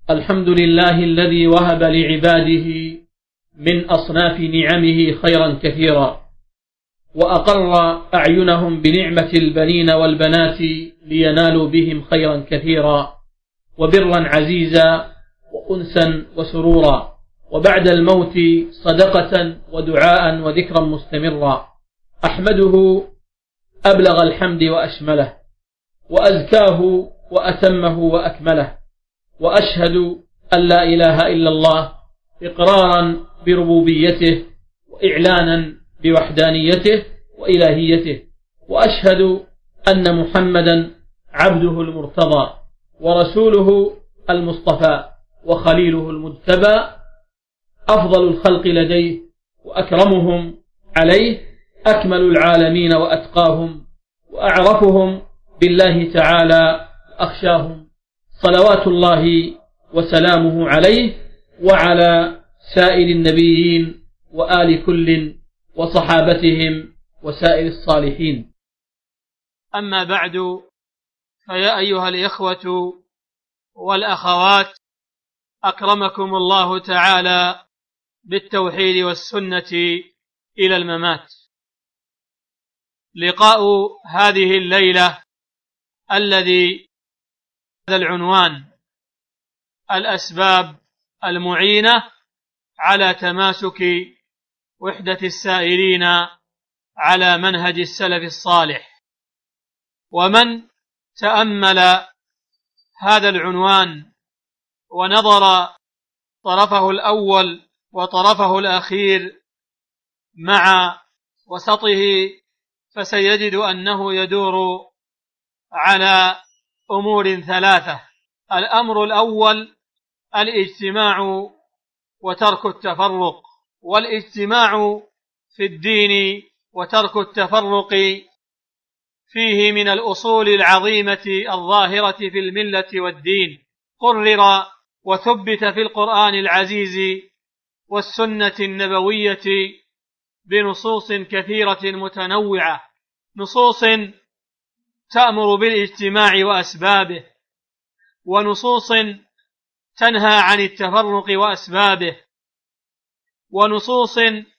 الحمد لله الذي وهب لعباده من أصناف نعمه خيرا كثيرا، وأقر أعينهم بنعمة البنين والبنات لينالوا بهم خيرا كثيرا وبرا عزيزا وأنسا وسرورا، وبعد الموت صدقة ودعاء وذكرا مستمرا. أحمده أبلغ الحمد وأشمله، وأزكاه وأتمه وأكمله، وأشهد أن لا إله إلا الله إقرارا بربوبيته وإعلانا بوحدانيته وإلهيته، وأشهد أن محمدا عبده المرتضى ورسوله المصطفى وخليله المجتبى، أفضل الخلق لديه وأكرمهم عليه، أكمل العالمين وأتقاهم وأعرفهم بالله تعالى وأخشاهم، صلوات الله وسلامه عليه وعلى سائر النبيين وآل كل وصحابتهم وسائر الصالحين. أما بعد، فيا أيها الإخوة والأخوات، أكرمكم الله تعالى بالتوحيد والسنة إلى الممات. لقاء هذه الليلة الذي هذا العنوان: الأسباب المعينة على تماسك وحدة السائرين على منهج السلف الصالح. ومن تأمل هذا العنوان ونظر طرفه الأول وطرفه الأخير مع وسطه فسيجد أنه يدور على أمور ثلاثة. الأمر الأول الاجتماع وترك التفرق، والاجتماع في الدين وترك التفرق فيه من الأصول العظيمة الظاهرة في الملة والدين، قرر وثبت في القرآن العزيز والسنة النبوية بنصوص كثيرة متنوعة، نصوص تأمر بالاجتماع وأسبابه، ونصوص تنهى عن التفرق وأسبابه، ونصوص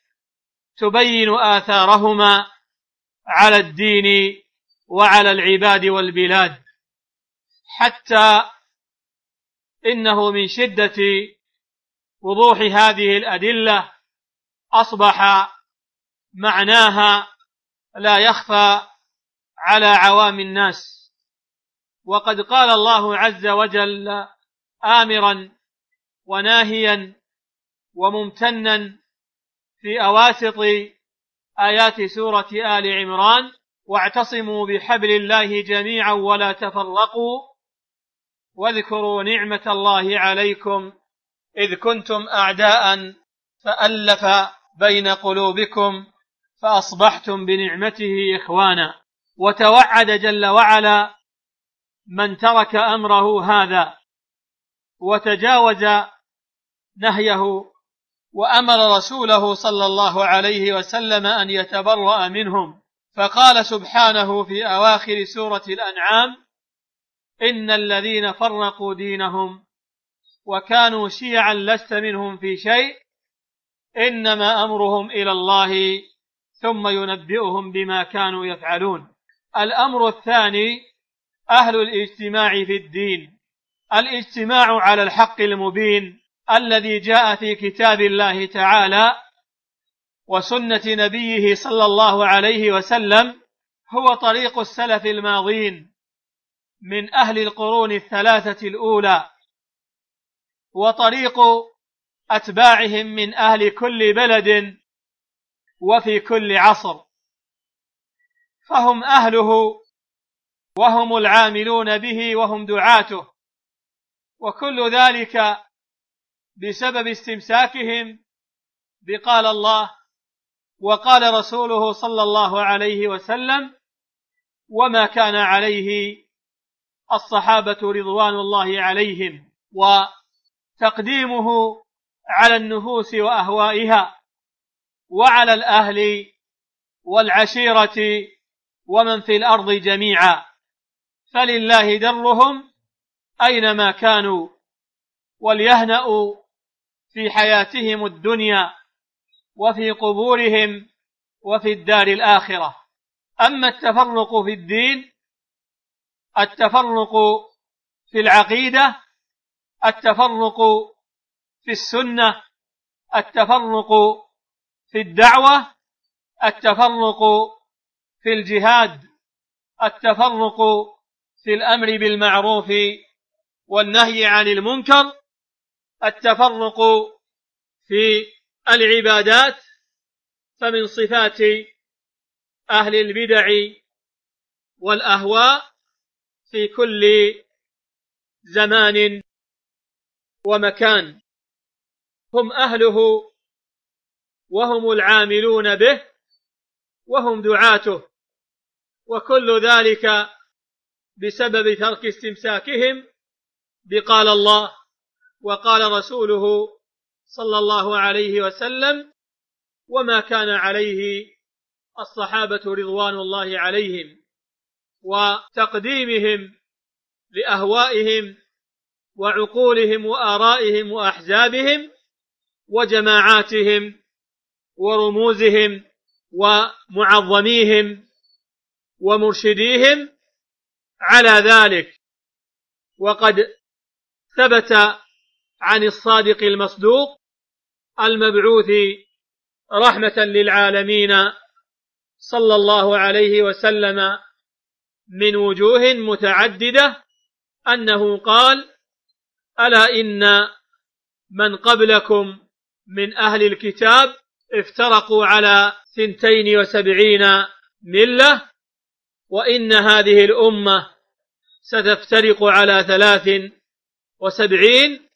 تبين آثارهما على الدين وعلى العباد والبلاد، حتى إنه من شدة وضوح هذه الأدلة أصبح معناها لا يخفى على عوام الناس. وقد قال الله عز وجل آمرا وناهيا وممتنا في أواسط آيات سورة آل عمران: واعتصموا بحبل الله جميعا ولا تفرقوا واذكروا نعمة الله عليكم إذ كنتم أعداء فألف بين قلوبكم فأصبحتم بنعمته إخوانا. وتوعد جل وعلا من ترك أمره هذا وتجاوز نهيه، وأمر رسوله صلى الله عليه وسلم أن يتبرأ منهم، فقال سبحانه في أواخر سورة الأنعام: إن الذين فرقوا دينهم وكانوا شيعا لست منهم في شيء إنما أمرهم إلى الله ثم ينبئهم بما كانوا يفعلون. الأمر الثاني أهل الاجتماع في الدين، الاجتماع على الحق المبين الذي جاء في كتاب الله تعالى وسنة نبيه صلى الله عليه وسلم، هو طريق السلف الماضين من أهل القرون الثلاثة الأولى، وطريق أتباعهم من أهل كل بلد وفي كل عصر، فهم أهله وهم العاملون به وهم دعاته، وكل ذلك بسبب استمساكهم بقال الله وقال رسوله صلى الله عليه وسلم، وما كان عليه الصحابة رضوان الله عليهم، وتقديمه على النفوس وأهوائها وعلى الأهل والعشيرة ومن في الأرض جميعا، فلله درهم أينما كانوا، وليهنأوا في حياتهم الدنيا وفي قبورهم وفي الدار الآخرة. أما التفرق في الدين، التفرق في العقيدة، التفرق في السنة، التفرق في الدعوة، التفرق في الجهاد، التفرق في الأمر بالمعروف والنهي عن المنكر، التفرق في العبادات، فمن صفات أهل البدع والأهواء في كل زمان ومكان. هم أهله وهم العاملون به وهم دعاته، وكل ذلك بسبب ترك استمساكهم بقال الله وقال رسوله صلى الله عليه وسلم، وما كان عليه الصحابة رضوان الله عليهم، وتقديمهم لأهوائهم وعقولهم وآرائهم وأحزابهم وجماعاتهم ورموزهم ومعظميهم ومرشديهم على ذلك. وقد ثبت عن الصادق المصدوق المبعوث رحمة للعالمين صلى الله عليه وسلم من وجوه متعددة أنه قال: ألا إن من قبلكم من أهل الكتاب افترقوا على 72 ملة، وإن هذه الأمة ستفترق على 73،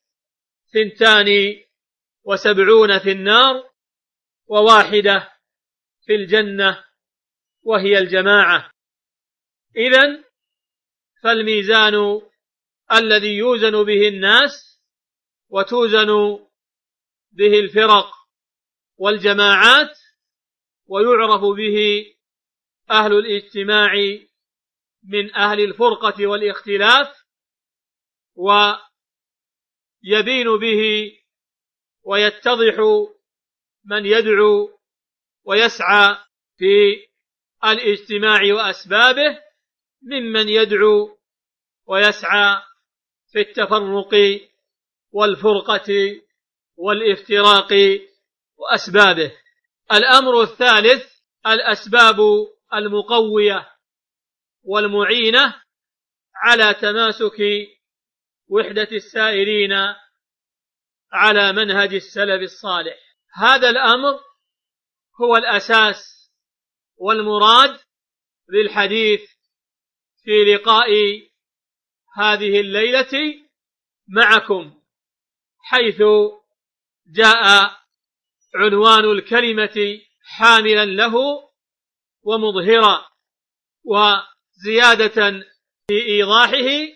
72 في النار وواحدة في الجنة وهي الجماعة. إذن فالميزان الذي يوزن به الناس وتوزن به الفرق والجماعات ويعرف به أهل الاجتماع من أهل الفرقة والاختلاف، ويبين به ويتضح من يدعو ويسعى في الاجتماع وأسبابه ممن يدعو ويسعى في التفرق والفرقة والافتراق وأسبابه. الأمر الثالث: الأسباب المقوية والمعينة على تماسك وحدة السائرين على منهج السلف الصالح. هذا الأمر هو الأساس والمراد للحديث في لقاء هذه الليلة معكم، حيث جاء عنوان الكلمة حاملا له ومظهرا، وزيادة في إيضاحه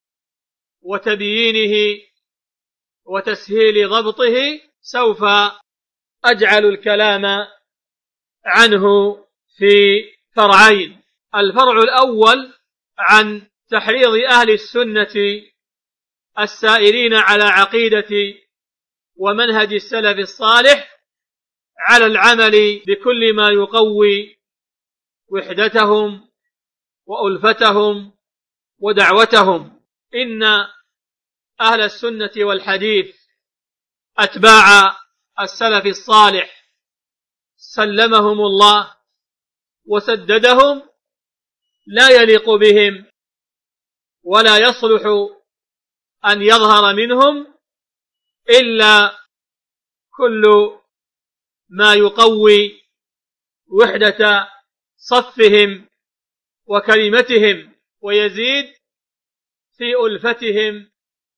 وتبيينه وتسهيل ضبطه سوف أجعل الكلام عنه في فرعين. الفرع الأول عن تحريض أهل السنة السائرين على عقيدة ومنهج السلف الصالح على العمل بكل ما يقوي وحدتهم وألفتهم ودعوتهم. إن أهل السنة والحديث أتباع السلف الصالح سلمهم الله وسددهم لا يليق بهم ولا يصلح أن يظهر منهم إلا كل ما يقوي وحدة صفهم وكلمتهم ويزيد في ألفتهم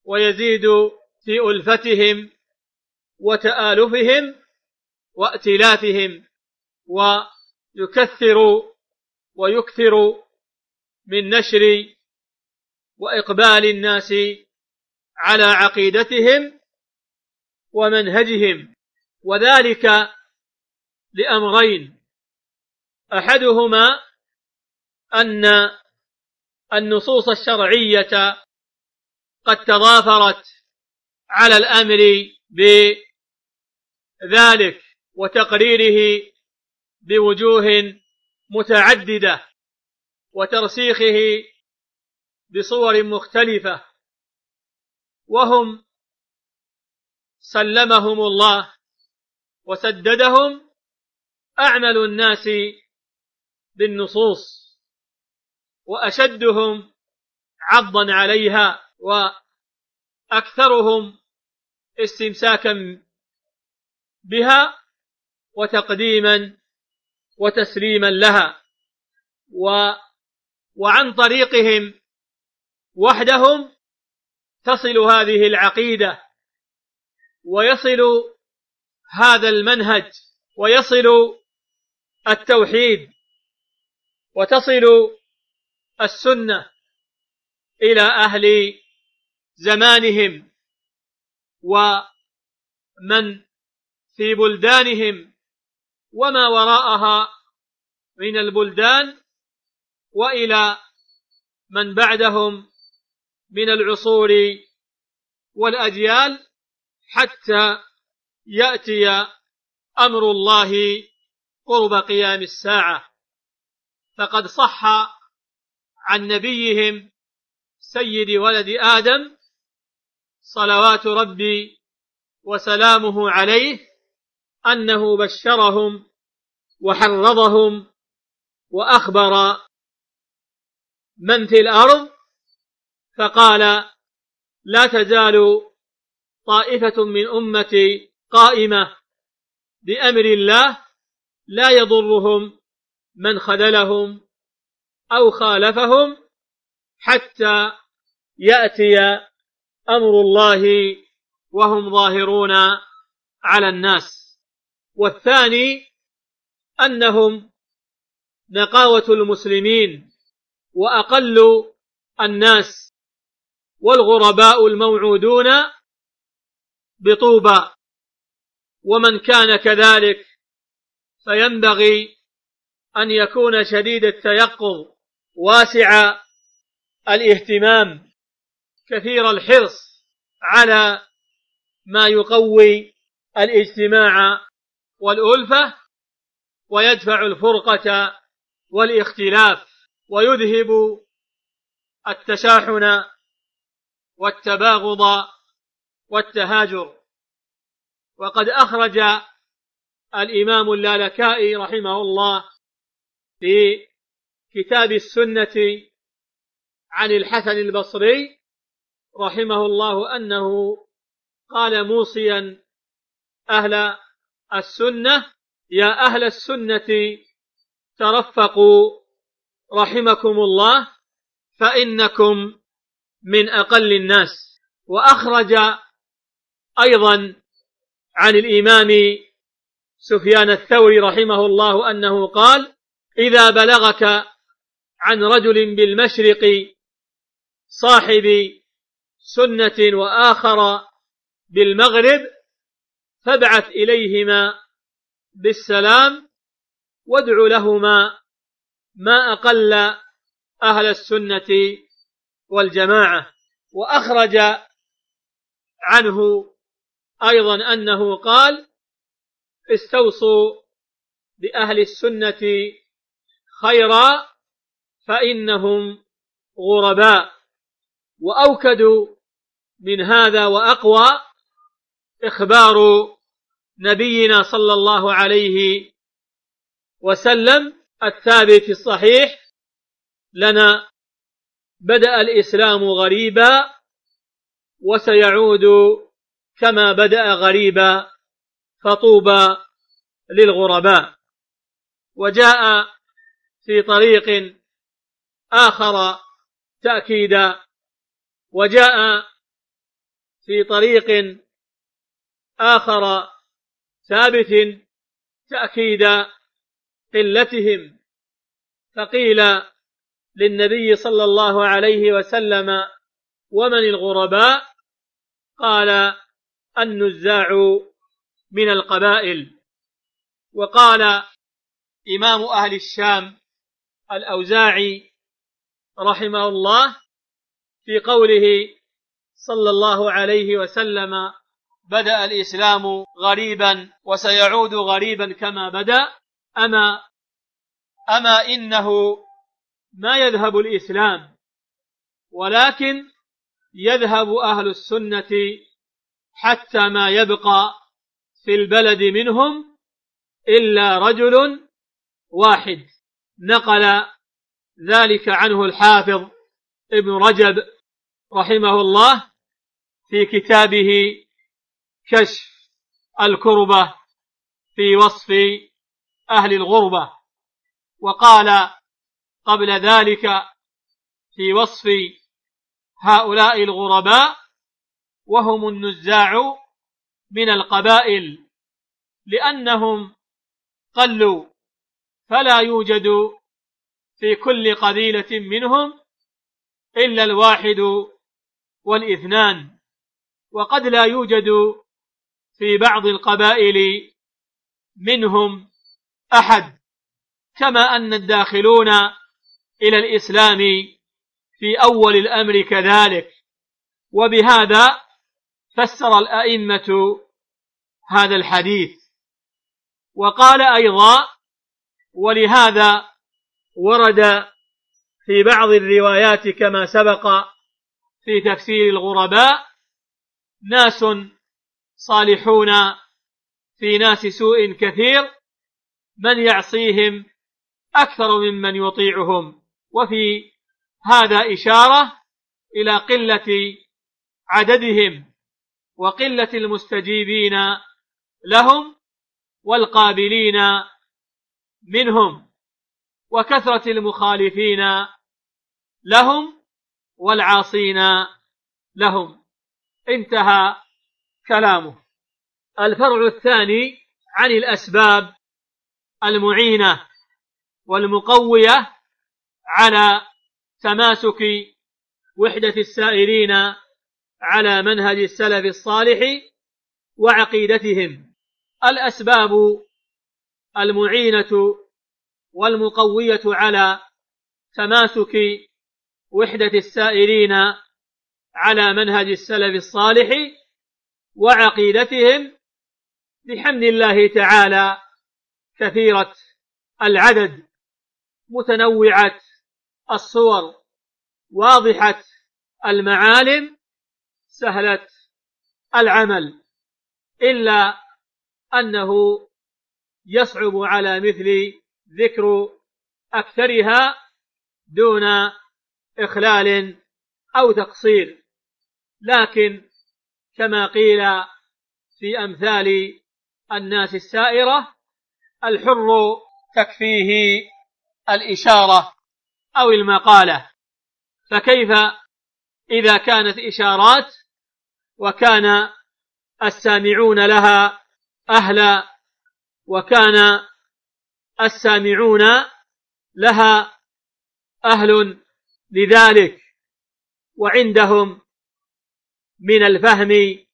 وتآلفهم وائتلافهم، ويكثر من نشر وإقبال الناس على عقيدتهم ومنهجهم، وذلك لأمرين: أحدهما أن النصوص الشرعية قد تضافرت على الأمر بذلك وتقريره بوجوه متعددة وترسيخه بصور مختلفة، وهم سلمهم الله وسددهم أعمل الناس بالنصوص وأشدهم عضا عليها وأكثرهم استمساكا بها وتقديما وتسليما لها، وعن طريقهم وحدهم تصل هذه العقيدة ويصل هذا المنهج ويصل التوحيد وتصل السنة إلى أهل زمانهم ومن في بلدانهم وما وراءها من البلدان وإلى من بعدهم من العصور والأجيال حتى يأتي أمر الله قرب قيام الساعة. فقد صح عن نبيهم سيد ولد آدم صلوات ربي وسلامه عليه أنه بشرهم وحرضهم وأخبر من في الأرض فقال: لا تزال طائفة من أمتي قائمة بأمر الله لا يضرهم من خذلهم أو خالفهم حتى يأتي أمر الله وهم ظاهرون على الناس. والثاني أنهم نقاوة المسلمين وأقل الناس والغرباء الموعودون بطوبى، ومن كان كذلك فينبغي أن يكون شديد التيقظ واسع الاهتمام كثير الحرص على ما يقوي الاجتماع والألفة ويدفع الفرقة والاختلاف ويذهب التشاحن والتباغض والتهاجر. وقد أخرج الإمام اللالكائي رحمه الله في كتاب السنة عن الحسن البصري رحمه الله أنه قال موصيا أهل السنة: يا أهل السنة ترفقوا رحمكم الله فإنكم من أقل الناس. وأخرج أيضا عن الإمام سفيان الثوري رحمه الله أنه قال: إذا بلغك عن رجل بالمشرق صاحب سنة وآخر بالمغرب فابعث إليهما بالسلام وادع لهما ما أقل أهل السنة والجماعة. وأخرج عنه أيضا أنه قال: استوصوا بأهل السنة خيرا فإنهم غرباء. وأوكد من هذا وأقوى إخبار نبينا صلى الله عليه وسلم الثابت الصحيح لنا: بدأ الإسلام غريبا وسيعود كما بدأ غريبا فطوبى للغرباء. وجاء في طريق آخر تأكيدا، وجاء في طريق آخر ثابت تأكيد قلتهم، فقيل للنبي صلى الله عليه وسلم: ومن الغرباء؟ قال: النزاع من القبائل. وقال إمام أهل الشام الأوزاعي رحمه الله في قوله صلى الله عليه وسلم: بدأ الإسلام غريبا وسيعود غريبا كما بدأ. أما إنه ما يذهب الإسلام، ولكن يذهب أهل السنة حتى ما يبقى في البلد منهم إلا رجل واحد. نقل ذلك عنه الحافظ ابن رجب رحمه الله في كتابه كشف الكربة في وصف أهل الغربة، وقال قبل ذلك في وصف هؤلاء الغرباء: وهم النزاع من القبائل، لأنهم قلوا، فلا يوجد في كل قبيلة منهم إلا الواحد والاثنان، وقد لا يوجد في بعض القبائل منهم أحد، كما أن الداخلون إلى الإسلام في أول الأمر كذلك. وبهذا فسر الأئمة هذا الحديث. وقال أيضا: ولهذا ورد في بعض الروايات كما سبق في تفسير الغرباء ناس صالحون في ناس سوء كثير، من يعصيهم أكثر ممن يطيعهم. وفي هذا إشارة إلى قلة عددهم وقلة المستجيبين لهم والقابلين منهم، وكثرة المخالفين لهم والعاصين لهم. انتهى كلامه. الفرع الثاني عن الأسباب المعينة والمقوية على تماسك وحدة السائرين على منهج السلف الصالح وعقيدتهم. الأسباب المعينة والمقوية على تماسك وحدة السائرين على منهج السلف الصالح وعقيدتهم بحمد الله تعالى كثيرة العدد، متنوعة الصور، واضحة المعالم، سهلة العمل، إلا أنه يصعب على مثل ذكر أكثرها دون إخلال أو تقصير. لكن كما قيل في أمثال الناس السائرة: الحر تكفيه الإشارة أو المقالة. فكيف إذا كانت إشارات وكان السامعون لها أهلا، وكان السامعون لها أهل لذلك، وعندهم من الفهم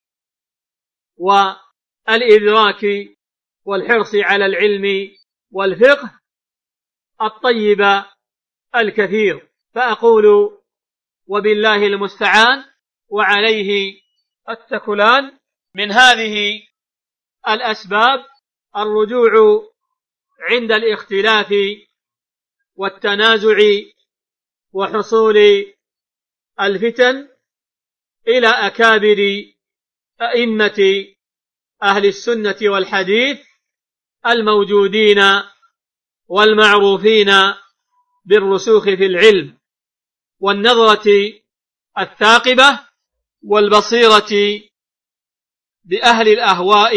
والإدراك والحرص على العلم والفقه الطيب الكثير. فأقول وبالله المستعان وعليه التكلان: من هذه الأسباب الرجوع عند الاختلاف والتنازع وحصول الفتن إلى أكابر أئمة أهل السنة والحديث الموجودين والمعروفين بالرسوخ في العلم والنظرة الثاقبة والبصيرة بأهل الأهواء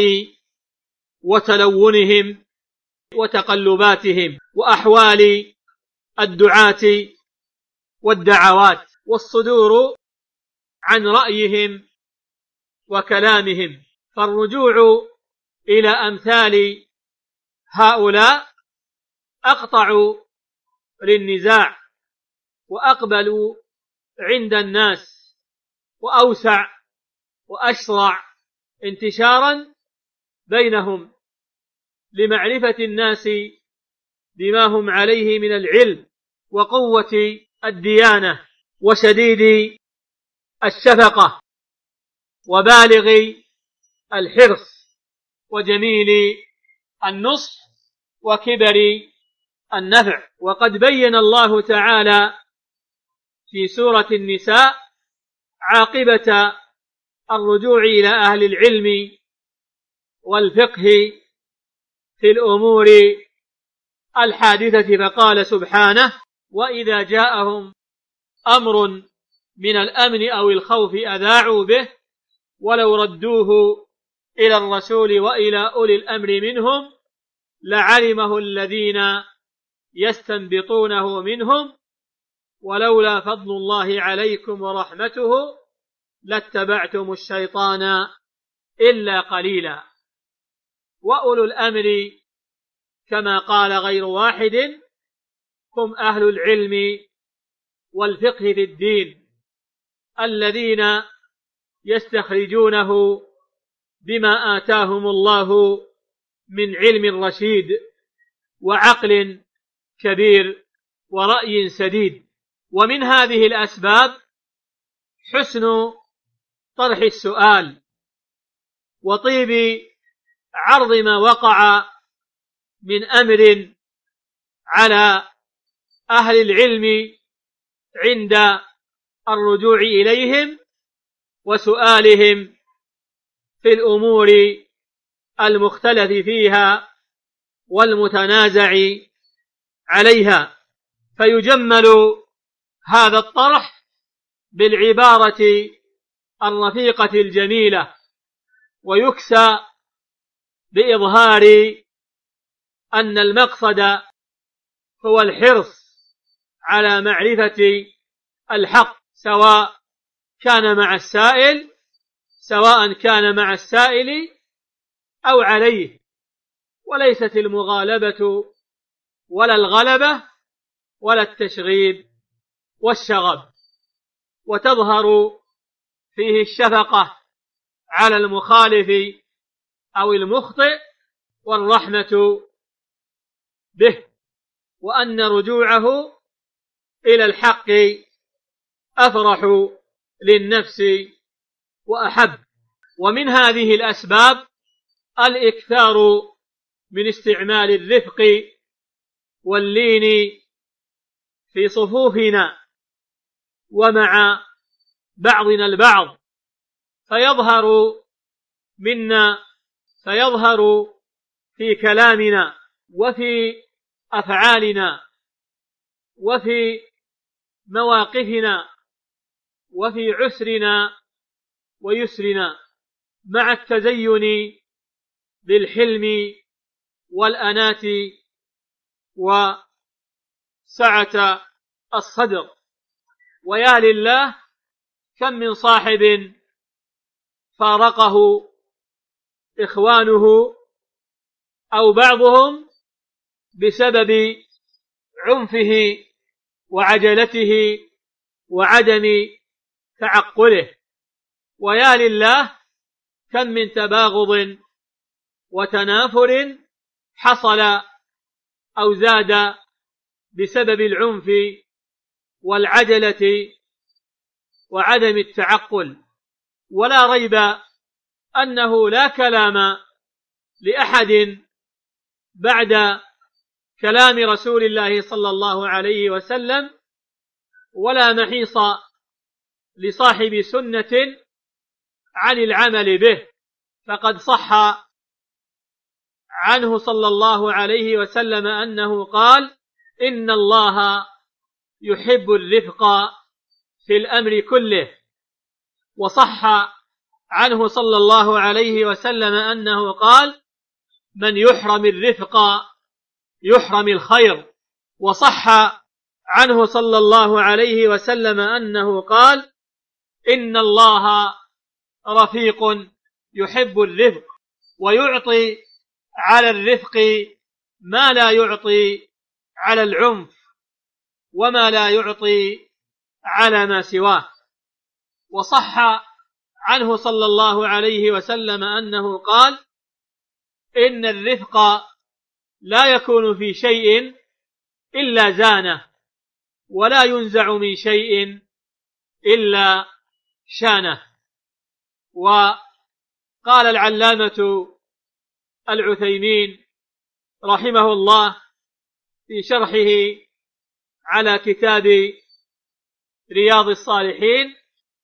وتلونهم وتقلباتهم وأحوال الدعاة والدعوات، والصدور عن رأيهم وكلامهم. فالرجوع إلى أمثال هؤلاء أقطع للنزاع وأقبل عند الناس وأوسع وأشرع انتشارا بينهم، لمعرفة الناس بما هم عليه من العلم وقوة الديانة وشديد الشفقة وبالغ الحرص وجميل النصح وكبر النفع. وقد بين الله تعالى في سورة النساء عاقبة الرجوع إلى أهل العلم والفقه في الأمور الحادثة، فقال سبحانه: وإذا جاءهم أمر من الأمن أو الخوف أذاعوا به ولو ردوه إلى الرسول وإلى أولي الأمر منهم لعلمه الذين يستنبطونه منهم ولولا فضل الله عليكم ورحمته لاتبعتم الشيطان إلا قليلا. وأولو الأمر كما قال غير واحد هم أهل العلم والفقه في الدين الذين يستخرجونه بما آتاهم الله من علم رشيد وعقل كبير ورأي سديد. ومن هذه الأسباب حسن طرح السؤال وطيب عرض ما وقع من أمر على أهل العلم عند الرجوع إليهم وسؤالهم في الأمور المختلف فيها والمتنازع عليها. فيجمل هذا الطرح بالعبارة الرفيقة الجميلة ويكسى بإظهار أن المقصد هو الحرص على معرفة الحق سواء كان مع السائل أو عليه، وليست المغالبة ولا الغلبة ولا التشغيب والشغب. وتظهر فيه الشفقة على المخالف أو المخطئ والرحمة به، وأن رجوعه إلى الحق أفرح للنفس وأحب. ومن هذه الأسباب الإكثار من استعمال الرفق واللين في صفوفنا ومع بعضنا البعض، فيظهر في كلامنا وفي أفعالنا وفي مواقفنا وفي عسرنا ويسرنا، مع التزين بالحلم والأناة وسعة الصدر. ويا لله كم من صاحب فارقه إخوانه أو بعضهم بسبب عنفه وعجلته وعدم تعقله. ويا لله كم من تباغض وتنافر حصل أو زاد بسبب العنف والعجلة وعدم التعقل. ولا ريب أنه لا كلام لأحد بعد كلام رسول الله صلى الله عليه وسلم، ولا محيص لصاحب سنة عن العمل به، فقد صح عنه صلى الله عليه وسلم أنه قال: إن الله يحب الرفق في الأمر كله. وصح عنه صلى الله عليه وسلم أنه قال: من يحرم الرفق يحرم الخير. وصح عنه صلى الله عليه وسلم أنه قال: إن الله رفيق يحب الرفق ويعطي على الرفق ما لا يعطي على العنف وما لا يعطي على ما سواه. وصح عنه صلى الله عليه وسلم أنه قال: إن الرفق لا يكون في شيء إلا زانه ولا ينزع من شيء إلا شانه. وقال العلامة العثيمين رحمه الله في شرحه على كتاب رياض الصالحين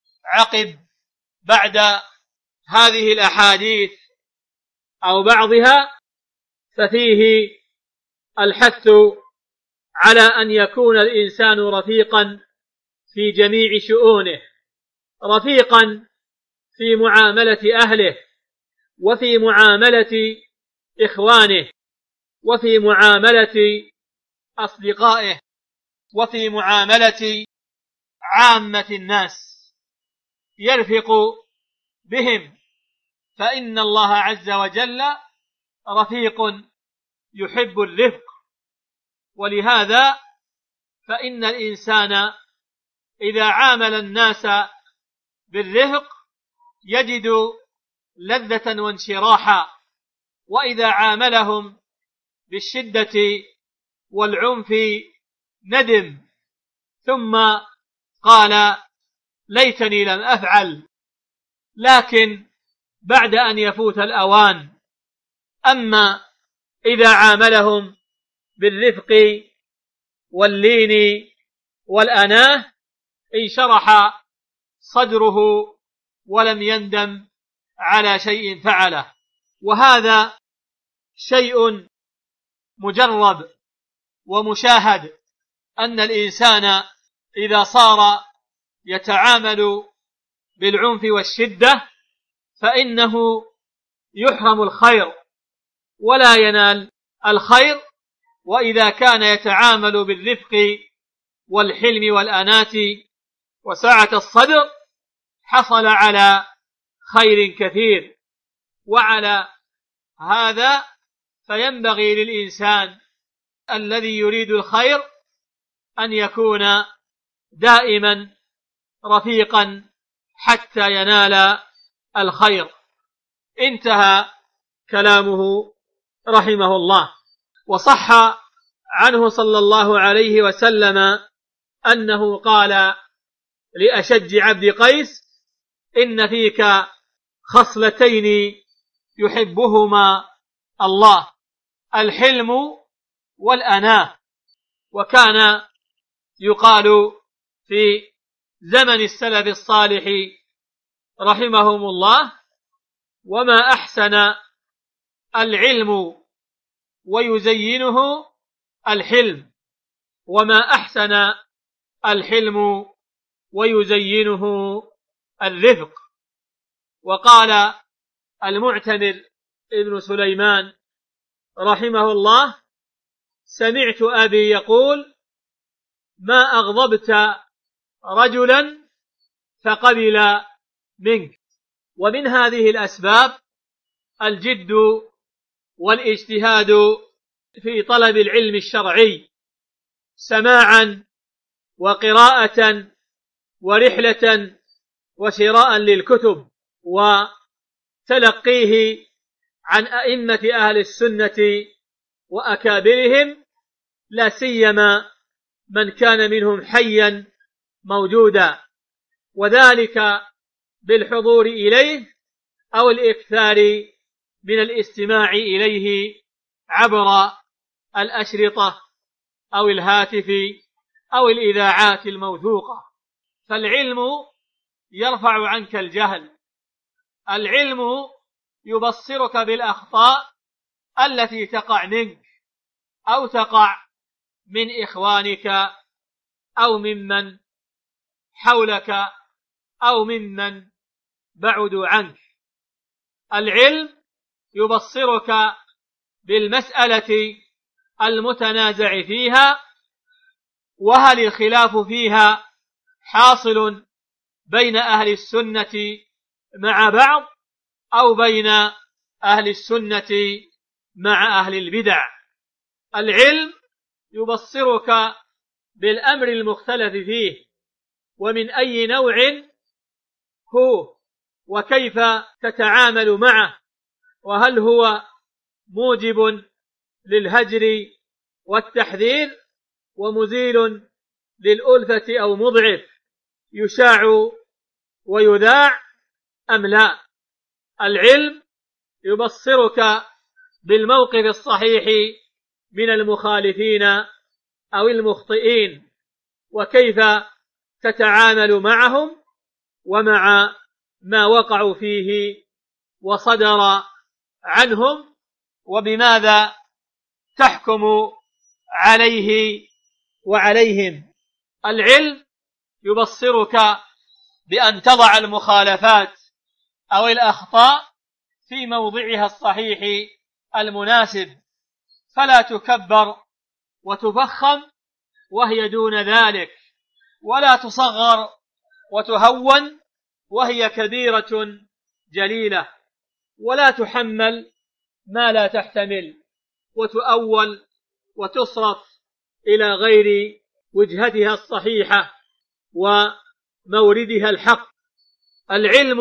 بعد هذه الأحاديث أو بعضها، ففيه الحث على أن يكون الإنسان رفيقا في جميع شؤونه، رفيقا في معاملة أهله، وفي معاملة إخوانه، وفي معاملة أصدقائه، وفي معاملة عامة الناس، يرفق بهم، فإن الله عز وجل رفيق يحب الرفق. ولهذا فإن الإنسان إذا عامل الناس بالرفق يجد لذة وانشراحا، وإذا عاملهم بالشدة والعنف ندم، ثم قال ليتني لم أفعل، لكن بعد أن يفوت الأوان. أما إذا عاملهم بالرفق واللين والأناه انشرح صدره ولم يندم على شيء فعله. وهذا شيء مجرب ومشاهد، أن الإنسان إذا صار يتعامل بالعنف والشدة فإنه يحرم الخير ولا ينال الخير، وإذا كان يتعامل بالرفق والحلم والأناة وسعة الصدر حصل على خير كثير. وعلى هذا فينبغي للإنسان الذي يريد الخير أن يكون دائما رفيقا حتى ينال الخير. انتهى كلامه رحمه الله. وصح عنه صلى الله عليه وسلم أنه قال لأشج عبد قيس: إن فيك خصلتين يحبهما الله، الحلم والأناة. وكان يقال في زمن السلف الصالح رحمهم الله: وما أحسن العلم ويزينه الحلم، وما أحسن الحلم ويزينه الرفق. وقال المعتمر ابن سليمان رحمه الله: سمعت أبي يقول: ما أغضبت رجلا فقبل منك. ومن هذه الأسباب الجد والاجتهاد في طلب العلم الشرعي، سماعا وقراءة ورحلة وشراء للكتب وتلقيه عن أئمة أهل السنة وأكابرهم، لا سيما من كان منهم حيا موجودا، وذلك بالحضور إليه أو الإكثار من الاستماع إليه عبر الأشرطة أو الهاتف أو الإذاعات الموثوقة. فالعلم يرفع عنك الجهل، العلم يبصرك بالأخطاء التي تقع منك أو تقع من إخوانك أو ممن حولك أو ممن بعدوا عنك. العلم يبصرك بالمسألة المتنازع فيها، وهل الخلاف فيها حاصل بين أهل السنة مع بعض أو بين أهل السنة مع أهل البدع. العلم يبصرك بالأمر المختلف فيه ومن أي نوع هو، وكيف تتعامل معه، وهل هو موجب للهجر والتحذير ومزيل للألفة أو مضعف، يشاع ويذاع أم لا. العلم يبصرك بالموقف الصحيح من المخالفين أو المخطئين، وكيف تتعامل معهم ومع ما وقعوا فيه وصدر عنهم، وبماذا تحكم عليه وعليهم. العلم يبصرك بأن تضع المخالفات أو الأخطاء في موضعها الصحيح المناسب، فلا تكبر وتفخم وهي دون ذلك، ولا تصغر وتهون وهي كبيرة جليلة، ولا تحمل ما لا تحتمل وتؤول وتصرف إلى غير وجهتها الصحيحة وموردها الحق. العلم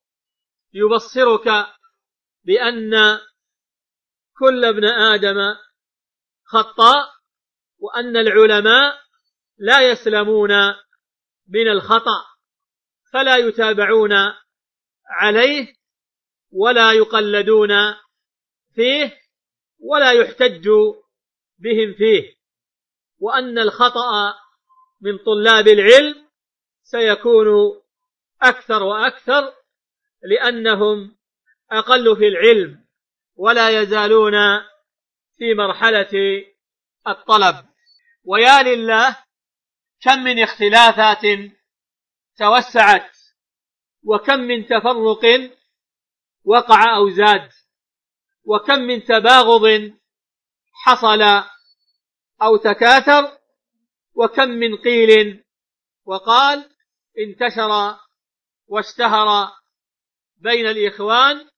يبصرك بأن كل ابن آدم خطاء، وأن العلماء لا يسلمون من الخطأ، فلا يتابعون عليه ولا يقلدون فيه ولا يحتج بهم فيه، وأن الخطأ من طلاب العلم سيكون أكثر وأكثر لأنهم أقل في العلم ولا يزالون في مرحلة الطلب. ويا لله كم من اختلافات توسعت، وكم من تفرق وقع أو زاد، وكم من تباغض حصل أو تكاثر، وكم من قيل وقال انتشر واشتهر بين الإخوان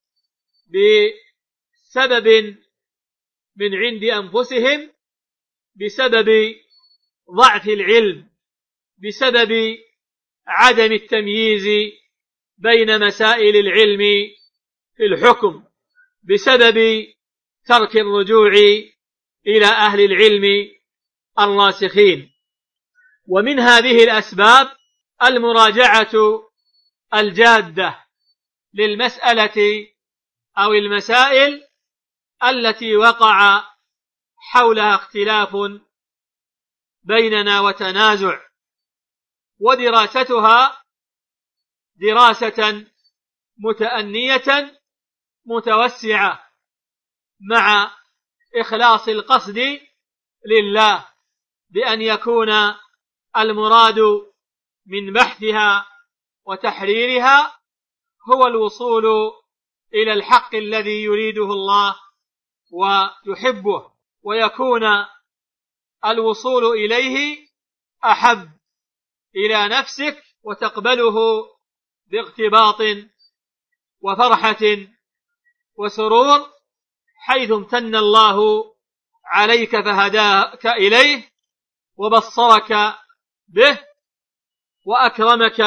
بسبب من عند أنفسهم، بسبب ضعف العلم، بسبب عدم التمييز بين مسائل العلم في الحكم، بسبب ترك الرجوع إلى أهل العلم الراسخين. ومن هذه الأسباب المراجعة الجادة للمسألة أو المسائل التي وقع حولها اختلاف بيننا وتنازع، ودراستها دراسة متأنية متوسعة مع إخلاص القصد لله، بأن يكون المراد من بحثها وتحريرها هو الوصول إلى الحق الذي يريده الله ويحبه، ويكون الوصول إليه أحب إلى نفسك وتقبله باغتباط وفرحة وسرور، حيث امتن الله عليك فهداك إليه وبصرك به وأكرمك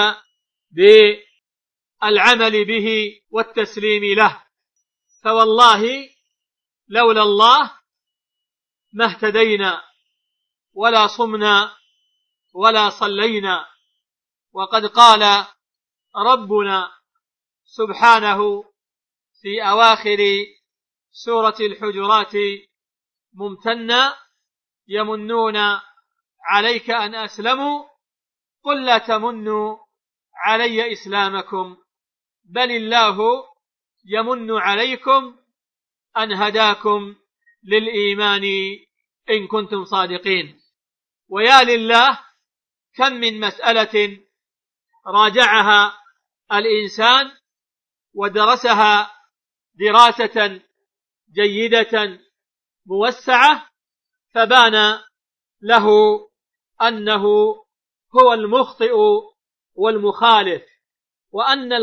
بالعمل به والتسليم له. فوالله لولا الله ما اهتدينا ولا صمنا ولا صلينا. وقد قال ربنا سبحانه في أواخر سورة الحجرات ممتنا: يمنون عليك أن أسلموا قل لا تمنوا علي إسلامكم بل الله يمن عليكم أن هداكم للإيمان إن كنتم صادقين. ويا لله كم من مسألة راجعها الإنسان ودرسها دراسة جيدة موسعة، فبان له أنه هو المخطئ والمخالف، وأن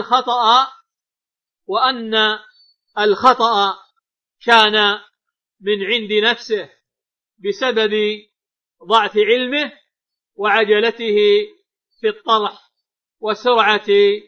الخطأ كان من عند نفسه بسبب ضعف علمه وعجلته في الطرح وسرعة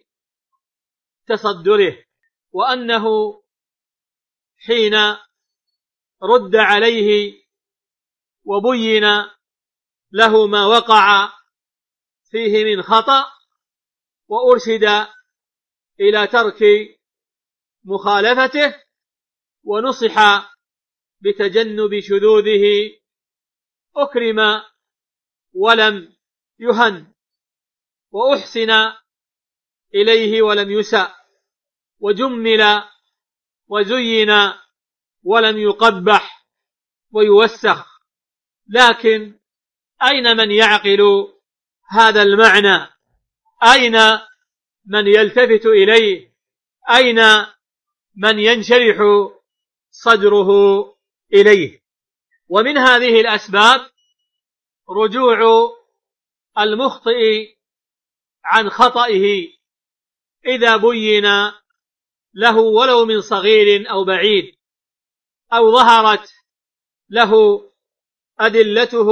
تصدره، وأنه حين رد عليه وبين له ما وقع فيه من خطأ وأرشد إلى ترك مخالفته ونصح بتجنب شذوذه أكرم ولم يهن، وأحسن إليه ولم يسأ، وجمل وزين ولم يقبح ويوسخ. لكن أين من يعقل هذا المعنى؟ أين من يلتفت إليه؟ أين من ينشرح صدره إليه؟ ومن هذه الأسباب رجوع المخطئ عن خطئه إذا بين له ولو من صغير أو بعيد، أو ظهرت له أدلته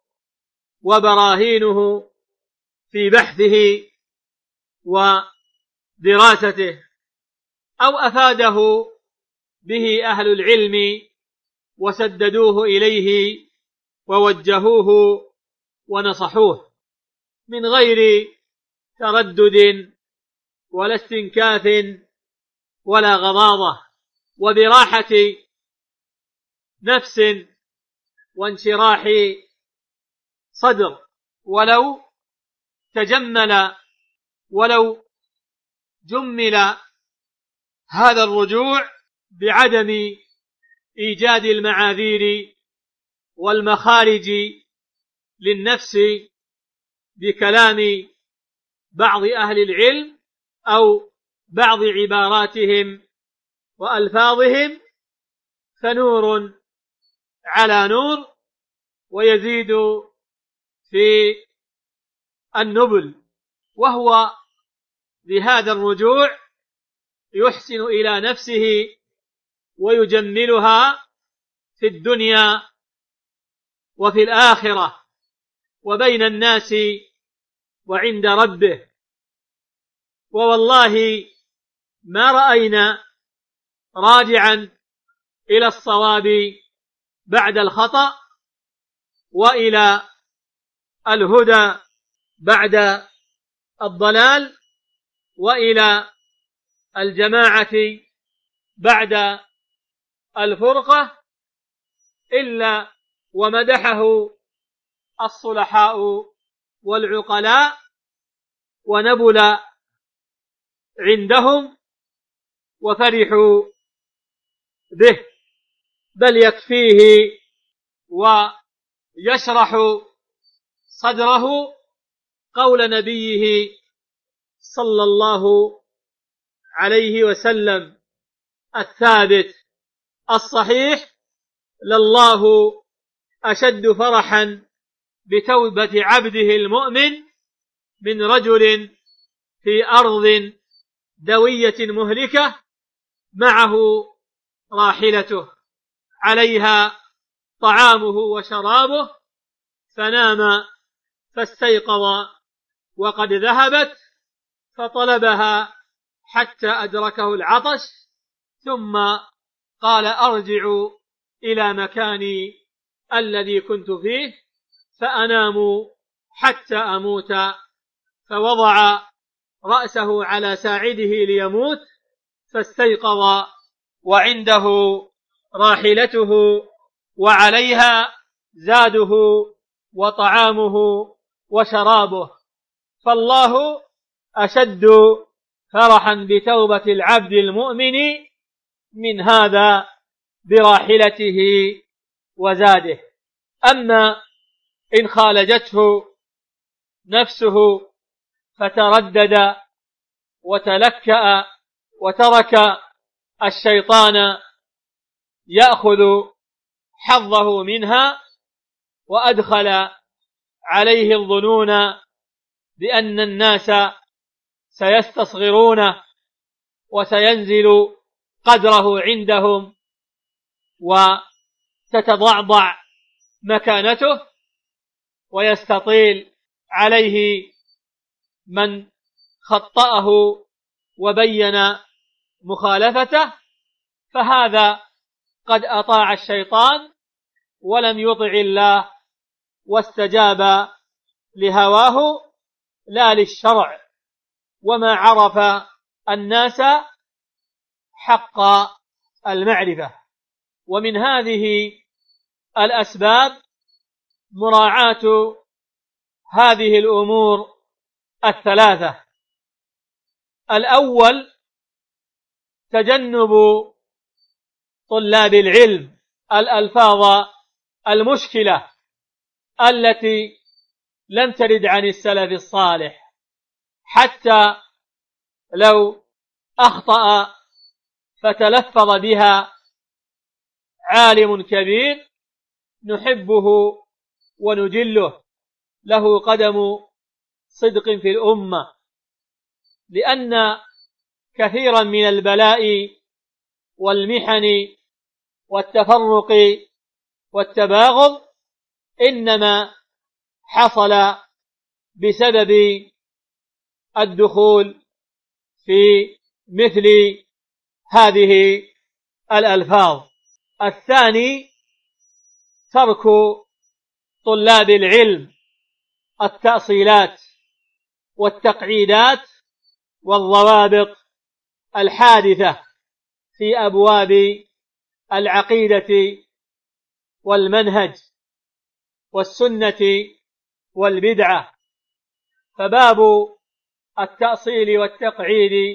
وبراهينه في بحثه ودراسته، أو أفاده به أهل العلم وسددوه إليه ووجهوه ونصحوه من غير تردد ولا استنكاف ولا غضاضة، وبراحة نفس وانشراح صدر، ولو تجمل ولو جمل هذا الرجوع بعدم إيجاد المعاذير والمخارج للنفس بكلام بعض أهل العلم أو بعض عباراتهم وألفاظهم، فنور على نور ويزيد في النبل. وهو بهذا الرجوع يحسن إلى نفسه ويجملها في الدنيا وفي الآخرة وبين الناس وعند ربه. ووالله ما رأينا راجعا إلى الصواب بعد الخطأ وإلى الهدى بعد الضلال وإلى الجماعة بعد الفرقة إلا ومدحه الصلحاء والعقلاء ونبل عندهم وفرحوا به، بل يكفيه ويشرح صدره قول نبيه صلى الله عليه وسلم الثابت الصحيح: لله أشد فرحا بتوبة عبده المؤمن من رجل في أرض دوية مهلكة معه راحلته عليها طعامه وشرابه فنام فاستيقظ وقد ذهبت فطلبها حتى أدركه العطش ثم قال: أرجع إلى مكاني الذي كنت فيه فأنام حتى أموت، فوضع رأسه على ساعده ليموت فاستيقظ وعنده راحلته وعليها زاده وطعامه وشرابه. فالله أشد فرحا بتوبة العبد المؤمن من هذا براحلته وزاده. أما إن خالجته نفسه فتردد وتلكأ وترك الشيطان يأخذ حظه منها وأدخل عليه الظنون بأن الناس سيستصغرونه وسينزل قدره عندهم وتتضعضع مكانته ويستطيل عليه من خطأه وبين مخالفته، فهذا قد أطاع الشيطان ولم يطع الله واستجاب لهواه لا للشرع، وما عرف الناس حق المعرفة. ومن هذه الأسباب مراعاة هذه الأمور الثلاثة: الأول تجنب طلاب العلم الألفاظ المشكلة التي لم ترد عن السلف الصالح، حتى لو أخطأ فتلفظ بها عالم كبير نحبه ونجله، له قدم صدق في الأمة، لأن كثيرا من البلاء والمحن والتفرق والتباغض إنما حصل بسبب الدخول في مثل هذه الألفاظ. الثاني ترك طلاب العلم التأصيلات والتقعيدات والضوابط الحادثة في أبواب العقيدة والمنهج والسنة والبدعة، فباب التأصيل والتقعيد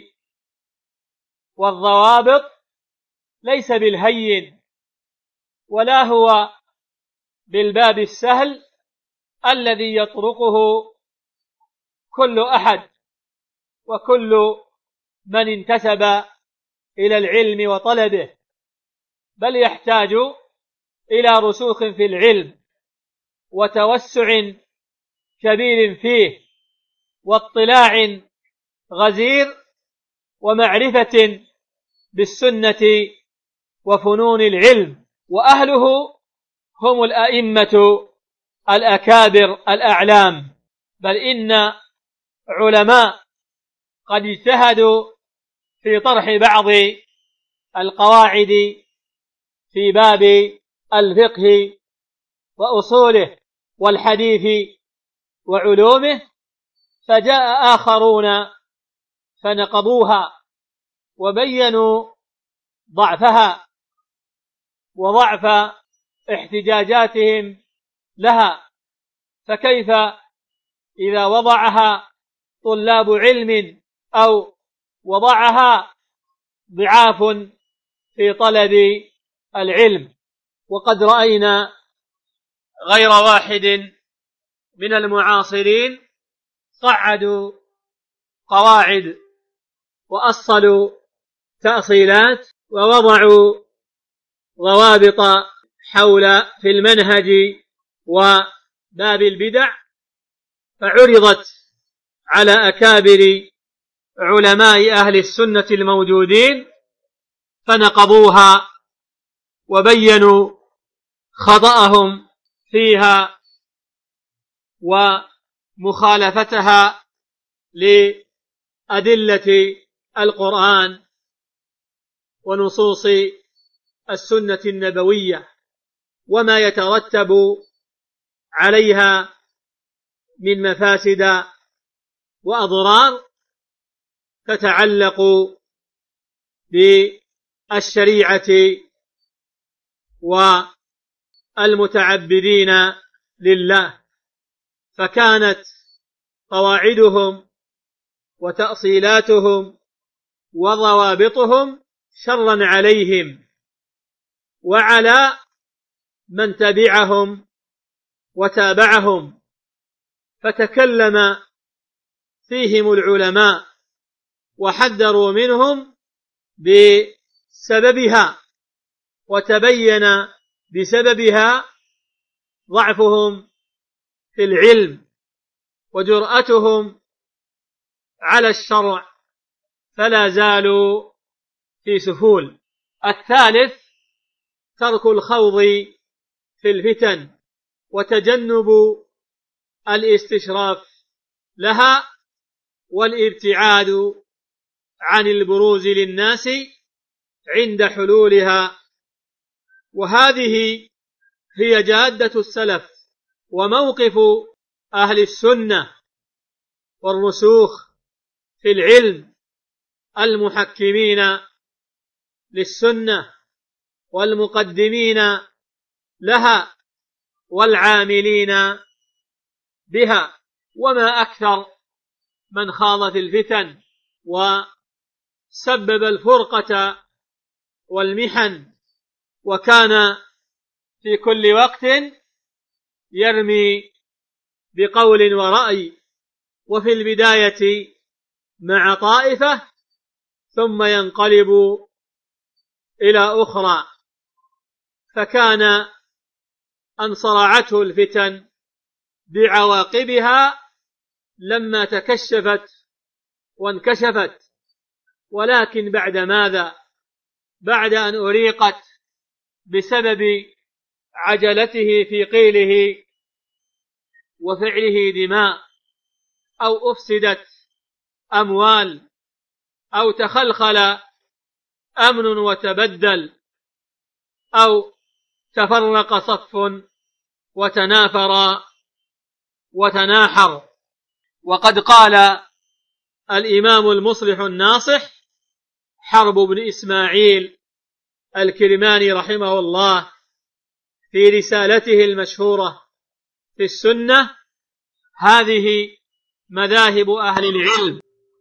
والضوابط ليس بالهين، ولا هو بالباب السهل الذي يطرقه كل أحد وكل من انتسب إلى العلم وطلبه، بل يحتاج إلى رسوخ في العلم وتوسع كبير فيه واطلاع غزير ومعرفة بالسنة وفنون العلم. وأهله هم الأئمة الأكابر الأعلام، بل إن علماء قد اجتهدوا في طرح بعض القواعد في باب الفقه وأصوله والحديث وعلومه، فجاء آخرون فنقضوها وبينوا ضعفها وضعف احتجاجاتهم لها، فكيف إذا وضعها طلاب علم أو وضعها ضعاف في طلب العلم؟ وقد رأينا غير واحد من المعاصرين صعدوا قواعد وأصلوا تأصيلات ووضعوا ضوابط حول في المنهج وباب البدع، فعرضت على أكابر علماء أهل السنة الموجودين فنقضوها وبينوا خطأهم فيها ومخالفتها لأدلة القرآن ونصوص السنة النبوية وما يترتب عليها من مفاسد وأضرار تتعلق بالشريعة والمتعبدين لله، فكانت قواعدهم وتأصيلاتهم وضوابطهم شرا عليهم وعلى من تبعهم وتابعهم، فتكلم فيهم العلماء وحذروا منهم بسببها، وتبين بسببها ضعفهم في العلم وجرأتهم على الشرع، فلا زالوا في سفول. الثالث ترك الخوض في الفتن وتجنب الاستشراف لها والابتعاد عن البروز للناس عند حلولها، وهذه هي جادة السلف وموقف أهل السنة والرسوخ في العلم المحكمين للسنة والمقدمين لها والعاملين بها. وما أكثر من خاض في الفتن وسبب الفرقة والمحن، وكان في كل وقت يرمي بقول ورأي، وفي البداية مع طائفة ثم ينقلب إلى أخرى، فكان أن صرعته الفتن بعواقبها لما تكشفت وانكشفت، ولكن بعد ماذا؟ بعد أن أريقت بسبب عجلته في قيله وفعله دماء، أو أفسدت أموال، أو تخلخل أمن وتبدل، أو تفرق صف وتنافر وتناحر. وقد قال الإمام المصلح الناصح حرب بن إسماعيل الكرماني رحمه الله في رسالته المشهورة في السنة: هذه مذاهب أهل العلم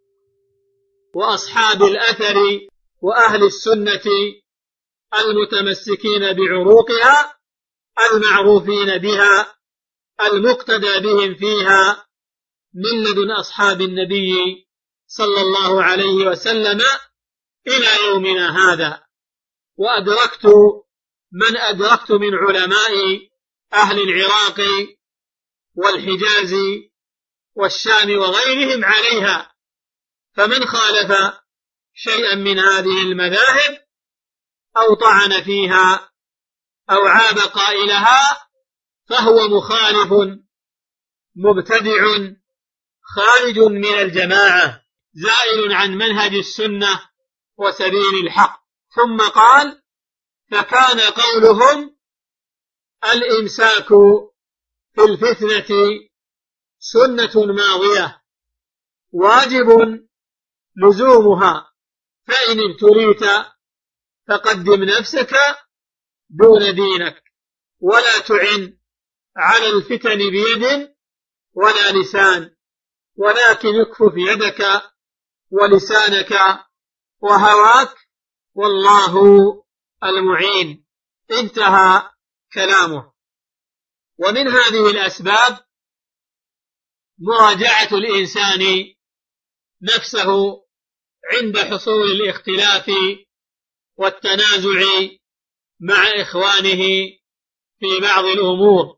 وأصحاب الأثر وأهل السنة المتمسكين بعروقها المعروفين بها المقتدى بهم فيها من لدن أصحاب النبي صلى الله عليه وسلم إلى يومنا هذا. وأدركت من أدركت من علماء أهل العراق والحجاز والشام وغيرهم عليها، فمن خالف شيئا من هذه المذاهب أو طعن فيها أو عاب قائلها فهو مخالف مبتدع خارج من الجماعة زائل عن منهج السنة وسبيل الحق. ثم قال: فكان قولهم الإمساك في الفتنة سنة ماضية واجب لزومها، فإن ابتليت فقدم نفسك دون دينك، ولا تعن على الفتن بيد ولا لسان، ولكن اكفف يدك ولسانك وهواك والله المعين. انتهى كلامه. ومن هذه الأسباب مراجعة الإنسان نفسه عند حصول الاختلاف والتنازع مع إخوانه في بعض الأمور،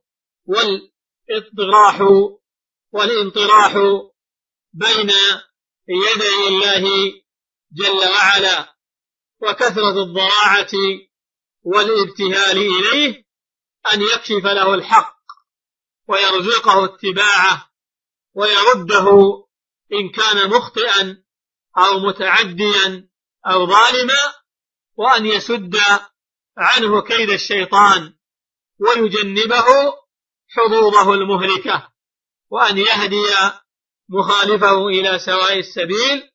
والانطراح بين يدي الله جل وعلا، وكثرة الضراعة والابتهال إليه أن يكشف له الحق ويرزقه اتباعه ويرده إن كان مخطئا أو متعديا أو ظالما، وأن يسد عنه كيد الشيطان ويجنبه حظوظه المهلكة، وأن يهدي مخالفه إلى سواء السبيل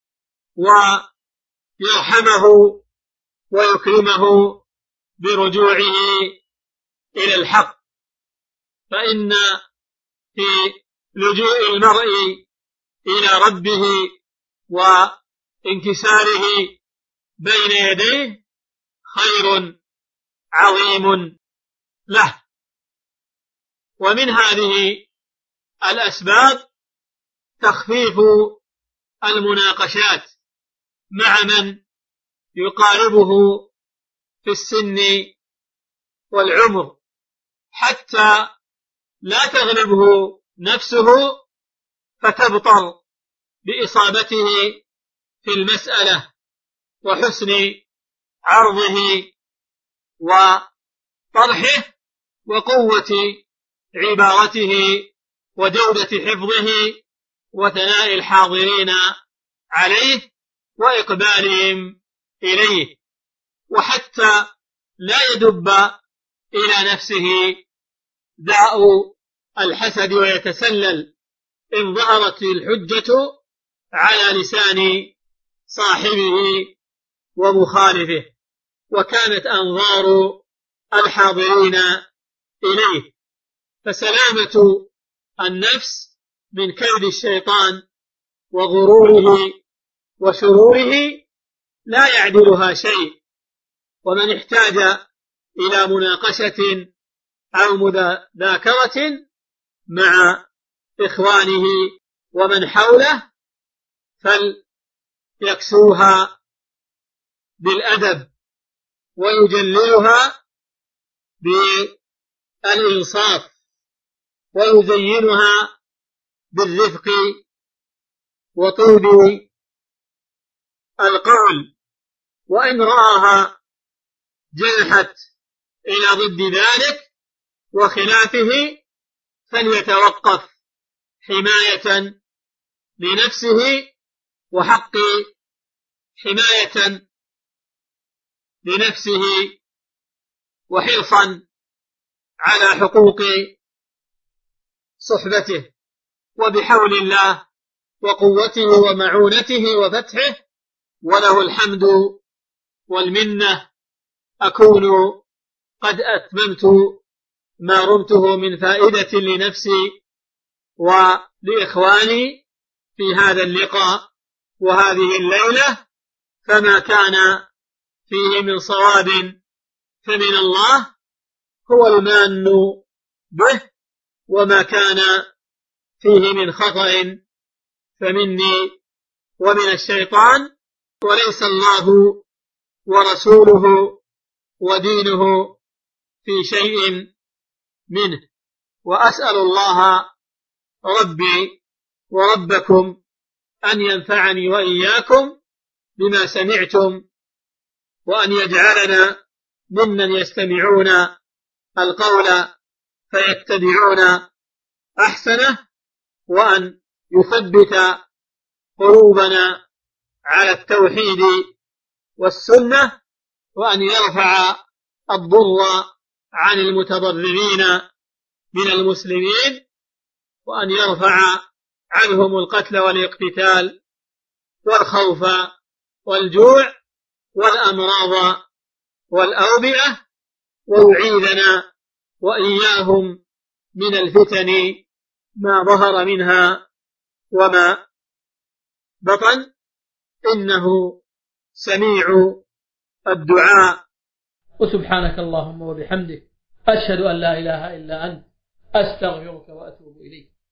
ويرحمه ويكرمه برجوعه إلى الحق. فإن في لجوء المرء إلى ربه وانكساره بين يديه خير عظيم له. ومن هذه الأسباب تخفيف المناقشات مع من يقاربه في السن والعمر، حتى لا تغلبه نفسه فتبطر بإصابته في المسألة وحسن عرضه وطرحه وقوة عبارته وجودة حفظه وثناء الحاضرين عليه وإقبالهم إليه، وحتى لا يدب إلى نفسه داء الحسد ويتسلل إن ظهرت الحجة على لسان صاحبه ومخالفه، وكانت أنظار الحاضرين إليه. فسلامة النفس من كيد الشيطان وغروره وشروره لا يعدلها شيء، ومن احتاج إلى مناقشة أو مذاكرة مع إخوانه ومن حوله فليكسوها بالأدب ويجللها بالإنصاف ويزينها بالرفق وطول القول، وإن رآها جنحت إلى ضد ذلك وخلافه فليتوقف حماية لنفسه وحق حماية لنفسه وحرصا على حقوق صحبته. وبحول الله وقوته ومعونته وفتحه وله الحمد والمنة أكون قد أتممت ما رمته من فائدة لنفسي ولإخواني في هذا اللقاء وهذه الليلة، فما كان فيه من صواب فمن الله هو المان به، وما كان فيه من خطأ فمني ومن الشيطان، وليس الله ورسوله ودينه في شيء منه. وأسأل الله ربي وربكم أن ينفعني وإياكم بما سمعتم، وأن يجعلنا ممن يستمعون القول فيتبعون أحسنه، وأن يثبت قلوبنا على التوحيد والسنة، وأن يرفع الضر عن المتضررين من المسلمين، وأن يرفع عنهم القتل والاقتتال والخوف والجوع والأمراض والأوبئة، ويعيذنا وإياهم من الفتن ما ظهر منها وما بطن، إنه سميع الدعاء. وسبحانك اللهم وبحمدك أشهد أن لا إله إلا أنت أستغفرك وأتوب إليك.